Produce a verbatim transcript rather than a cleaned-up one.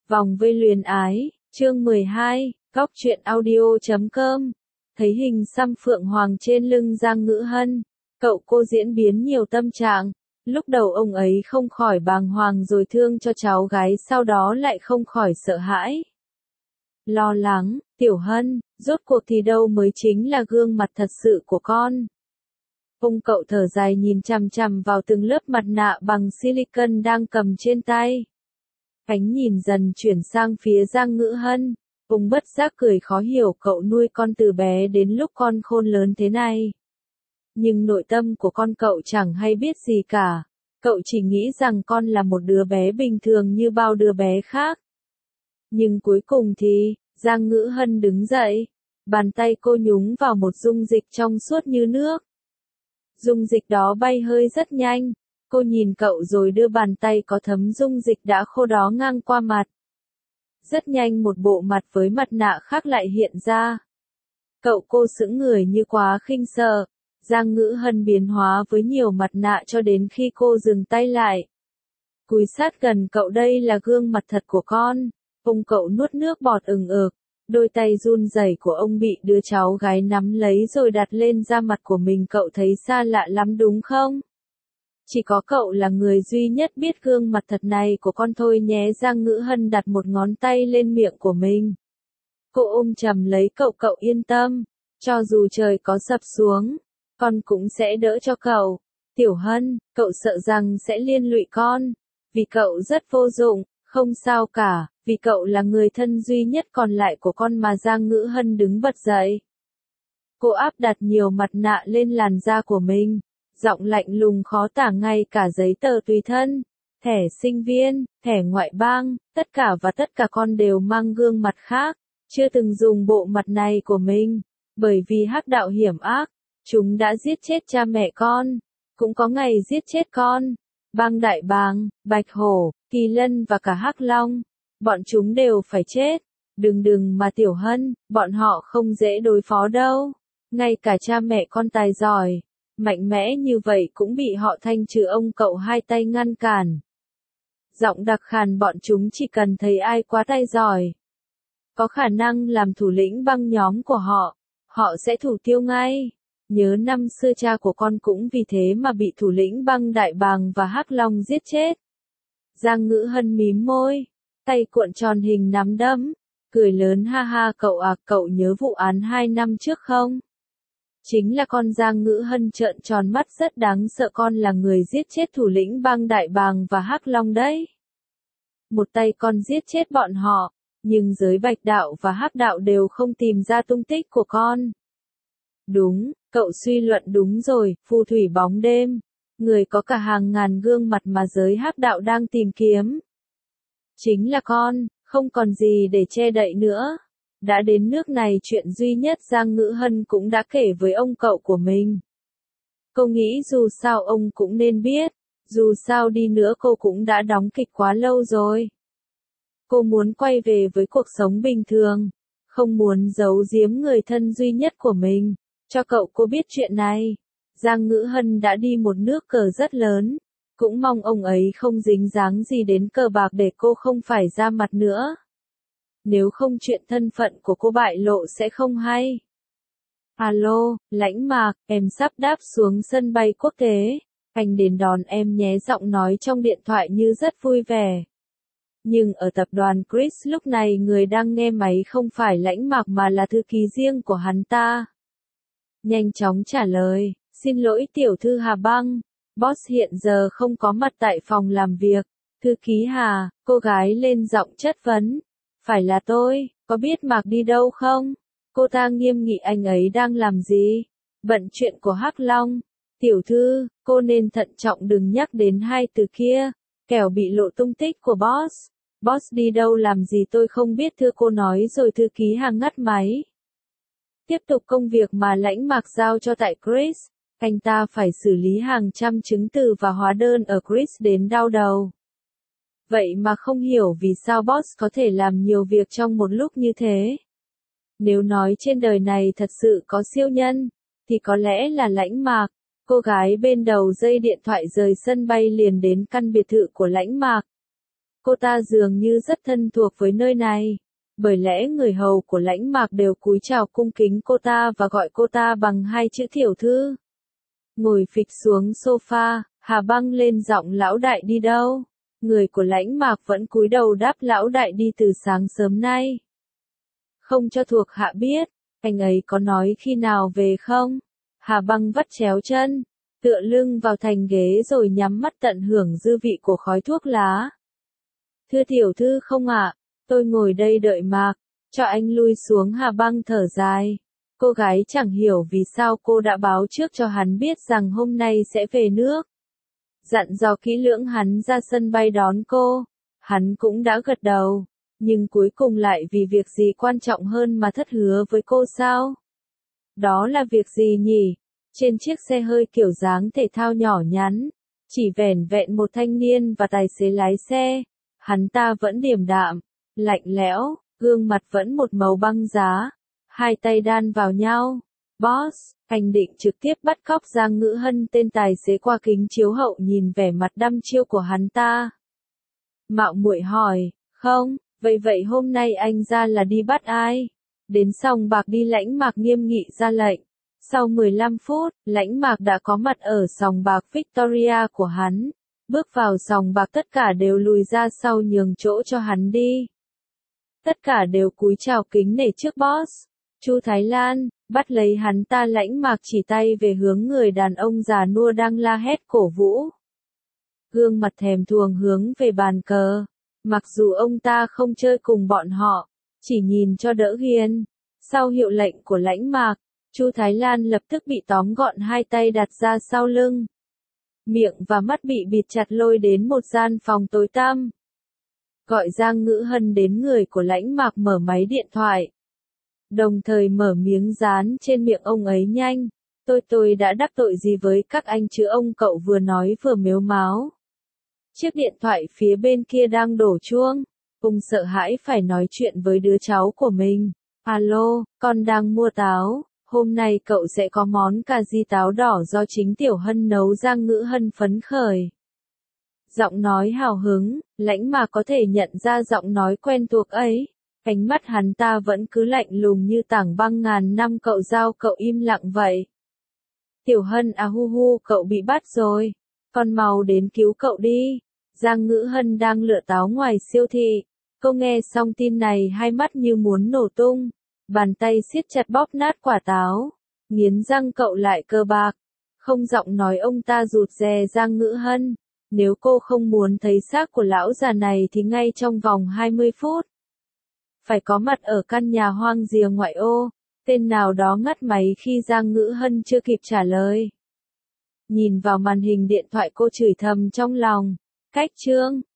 Vòng vây luyến ái, chương mười hai, góc truyện audio chấm com. Thấy hình xăm phượng hoàng trên lưng Giang Ngữ Hân, cậu cô diễn biến nhiều tâm trạng. Lúc đầu ông ấy không khỏi bàng hoàng rồi thương cho cháu gái, sau đó lại không khỏi sợ hãi. Lo lắng, Tiểu Hân, rốt cuộc thì đâu mới chính là gương mặt thật sự của con. Ông cậu thở dài nhìn chằm chằm vào từng lớp mặt nạ bằng silicon đang cầm trên tay. Ánh nhìn dần chuyển sang phía Giang Ngữ Hân, ông bất giác cười khó hiểu, cậu nuôi con từ bé đến lúc con khôn lớn thế này. Nhưng nội tâm của con cậu chẳng hay biết gì cả, cậu chỉ nghĩ rằng con là một đứa bé bình thường như bao đứa bé khác. Nhưng cuối cùng thì, Giang Ngữ Hân đứng dậy, bàn tay cô nhúng vào một dung dịch trong suốt như nước. Dung dịch đó bay hơi rất nhanh. Cô nhìn cậu rồi đưa bàn tay có thấm dung dịch đã khô đó ngang qua mặt. Rất nhanh một bộ mặt với mặt nạ khác lại hiện ra. Cậu cô sững người như quá khinh sợ. Giang Ngữ Hân biến hóa với nhiều mặt nạ cho đến khi cô dừng tay lại. Cúi sát gần cậu, đây là gương mặt thật của con. Ông cậu nuốt nước bọt ừng ực. Đôi tay run rẩy của ông bị đứa cháu gái nắm lấy rồi đặt lên da mặt của mình, cậu thấy xa lạ lắm đúng không? Chỉ có cậu là người duy nhất biết gương mặt thật này của con thôi nhé. Giang Ngữ Hân đặt một ngón tay lên miệng của mình. Cô ôm chầm lấy cậu, cậu yên tâm. Cho dù trời có sập xuống, con cũng sẽ đỡ cho cậu. Tiểu Hân, cậu sợ rằng sẽ liên lụy con. Vì cậu rất vô dụng, không sao cả, vì cậu là người thân duy nhất còn lại của con mà. Giang Ngữ Hân đứng bật dậy. Cô áp đặt nhiều mặt nạ lên làn da của mình. Giọng lạnh lùng khó tả, ngay cả giấy tờ tùy thân, thẻ sinh viên, thẻ ngoại bang, tất cả và tất cả con đều mang gương mặt khác, chưa từng dùng bộ mặt này của mình, bởi vì hắc đạo hiểm ác, chúng đã giết chết cha mẹ con, cũng có ngày giết chết con, bang Đại Bàng, Bạch Hổ, Kỳ Lân và cả Hắc Long, bọn chúng đều phải chết, đừng đừng mà Tiểu Hân, bọn họ không dễ đối phó đâu, ngay cả cha mẹ con tài giỏi, mạnh mẽ như vậy cũng bị họ thanh trừ, ông cậu hai tay ngăn cản. Giọng đặc khàn, bọn chúng chỉ cần thấy ai quá tay giỏi, có khả năng làm thủ lĩnh băng nhóm của họ, họ sẽ thủ tiêu ngay. Nhớ năm xưa cha của con cũng vì thế mà bị thủ lĩnh băng Đại Bàng và Hắc Long giết chết. Giang Ngữ Hân mím môi, tay cuộn tròn hình nắm đấm, cười lớn, ha ha, cậu à, cậu nhớ vụ án hai năm trước không? Chính là con. Giang Ngữ Hân trợn tròn mắt, rất đáng sợ, con là người giết chết thủ lĩnh bang Đại Bàng và Hắc Long đấy. Một tay con giết chết bọn họ, nhưng giới Bạch đạo và Hắc đạo đều không tìm ra tung tích của con. Đúng, cậu suy luận đúng rồi, phù thủy bóng đêm, người có cả hàng ngàn gương mặt mà giới Hắc đạo đang tìm kiếm. Chính là con, không còn gì để che đậy nữa. Đã đến nước này, chuyện duy nhất Giang Ngữ Hân cũng đã kể với ông cậu của mình. Cô nghĩ dù sao ông cũng nên biết, dù sao đi nữa cô cũng đã đóng kịch quá lâu rồi. Cô muốn quay về với cuộc sống bình thường, không muốn giấu giếm người thân duy nhất của mình, cho cậu cô biết chuyện này. Giang Ngữ Hân đã đi một nước cờ rất lớn, cũng mong ông ấy không dính dáng gì đến cờ bạc để cô không phải ra mặt nữa. Nếu không chuyện thân phận của cô bại lộ sẽ không hay. Alo, Lãnh Mạc, em sắp đáp xuống sân bay quốc tế. Anh đến đón em nhé, giọng nói trong điện thoại như rất vui vẻ. Nhưng ở tập đoàn Chris lúc này người đang nghe máy không phải Lãnh Mạc mà là thư ký riêng của hắn ta. Nhanh chóng trả lời, xin lỗi tiểu thư Hà Băng, boss hiện giờ không có mặt tại phòng làm việc. Thư ký Hà, cô gái lên giọng chất vấn. Phải là tôi, có biết Mạc đi đâu không? Cô ta nghiêm nghị, anh ấy đang làm gì? Bận chuyện của Hắc Long. Tiểu thư, cô nên thận trọng đừng nhắc đến hai từ kia, kẻo bị lộ tung tích của boss. Boss đi đâu làm gì tôi không biết, thưa cô nói rồi. Thư ký Hàng ngắt máy. Tiếp tục công việc mà Lãnh Mạc giao cho tại Chris, anh ta phải xử lý hàng trăm chứng từ và hóa đơn ở Chris đến đau đầu. Vậy mà không hiểu vì sao boss có thể làm nhiều việc trong một lúc như thế. Nếu nói trên đời này thật sự có siêu nhân, thì có lẽ là Lãnh Mạc. Cô gái bên đầu dây điện thoại rời sân bay liền đến căn biệt thự của Lãnh Mạc. Cô ta dường như rất thân thuộc với nơi này. Bởi lẽ người hầu của Lãnh Mạc đều cúi chào cung kính cô ta và gọi cô ta bằng hai chữ tiểu thư. Ngồi phịch xuống sofa, Hà Băng lên giọng lão đại đi đâu? Người của Lãnh Mạc vẫn cúi đầu đáp lão đại đi từ sáng sớm nay. Không cho thuộc hạ biết, anh ấy có nói khi nào về không? Hà Băng vắt chéo chân, tựa lưng vào thành ghế rồi nhắm mắt tận hưởng dư vị của khói thuốc lá. Thưa tiểu thư không ạ, tôi ngồi đây đợi Mạc, cho anh lui xuống. Hà Băng thở dài. Cô gái chẳng hiểu vì sao cô đã báo trước cho hắn biết rằng hôm nay sẽ về nước. Dặn dò kỹ lưỡng hắn ra sân bay đón cô. Hắn cũng đã gật đầu. Nhưng cuối cùng lại vì việc gì quan trọng hơn mà thất hứa với cô sao? Đó là việc gì nhỉ? Trên chiếc xe hơi kiểu dáng thể thao nhỏ nhắn, chỉ vẻn vẹn một thanh niên và tài xế lái xe. Hắn ta vẫn điềm đạm, lạnh lẽo, gương mặt vẫn một màu băng giá. Hai tay đan vào nhau. Boss, anh định trực tiếp bắt cóc Giang Ngữ Hân. Tên tài xế qua kính chiếu hậu nhìn vẻ mặt đăm chiêu của hắn ta. Mạo muội hỏi, không, vậy vậy hôm nay anh ra là đi bắt ai? Đến sòng bạc đi. Lãnh Mạc nghiêm nghị ra lệnh. Sau mười lăm phút, Lãnh Mạc đã có mặt ở sòng bạc Victoria của hắn. Bước vào sòng bạc tất cả đều lùi ra sau nhường chỗ cho hắn đi. Tất cả đều cúi chào kính nể trước boss. Chu Thái Lan, bắt lấy hắn ta. Lãnh Mạc chỉ tay về hướng người đàn ông già nua đang la hét cổ vũ. Gương mặt thèm thuồng hướng về bàn cờ. Mặc dù ông ta không chơi cùng bọn họ, chỉ nhìn cho đỡ ghiền. Sau hiệu lệnh của Lãnh Mạc, Chu Thái Lan lập tức bị tóm gọn, hai tay đặt ra sau lưng. Miệng và mắt bị bịt chặt, lôi đến một gian phòng tối tăm. Gọi Giang Ngữ Hân đến. Người của Lãnh Mạc mở máy điện thoại. Đồng thời mở miếng dán trên miệng ông ấy. Nhanh, tôi tôi đã đắc tội gì với các anh chứ? Ông cậu vừa nói vừa mếu máo. Chiếc điện thoại phía bên kia đang đổ chuông. Ông sợ hãi phải nói chuyện với đứa cháu của mình. Alo, con đang mua táo. Hôm nay cậu sẽ có món cà ri táo đỏ do chính Tiểu Hân nấu. Giang Ngữ Hân phấn khởi. Giọng nói hào hứng, Lãnh Mạc có thể nhận ra giọng nói quen thuộc ấy. Ánh mắt hắn ta vẫn cứ lạnh lùng như tảng băng ngàn năm. Cậu giao cậu im lặng vậy. Tiểu Hân à, hu hu, cậu bị bắt rồi. Con mau đến cứu cậu đi. Giang Ngữ Hân đang lựa táo ngoài siêu thị. Cô nghe xong tin này hai mắt như muốn nổ tung. Bàn tay siết chặt bóp nát quả táo. Nghiến răng. Cậu lại cờ bạc. Không giọng nói ông ta rụt rè. Giang Ngữ Hân, nếu cô không muốn thấy xác của lão già này thì ngay trong vòng hai mươi phút. Phải có mặt ở căn nhà hoang rìa ngoại ô. Tên nào đó ngắt máy khi Giang Ngữ Hân chưa kịp trả lời. Nhìn vào màn hình điện thoại cô chửi thầm trong lòng. Cách chương.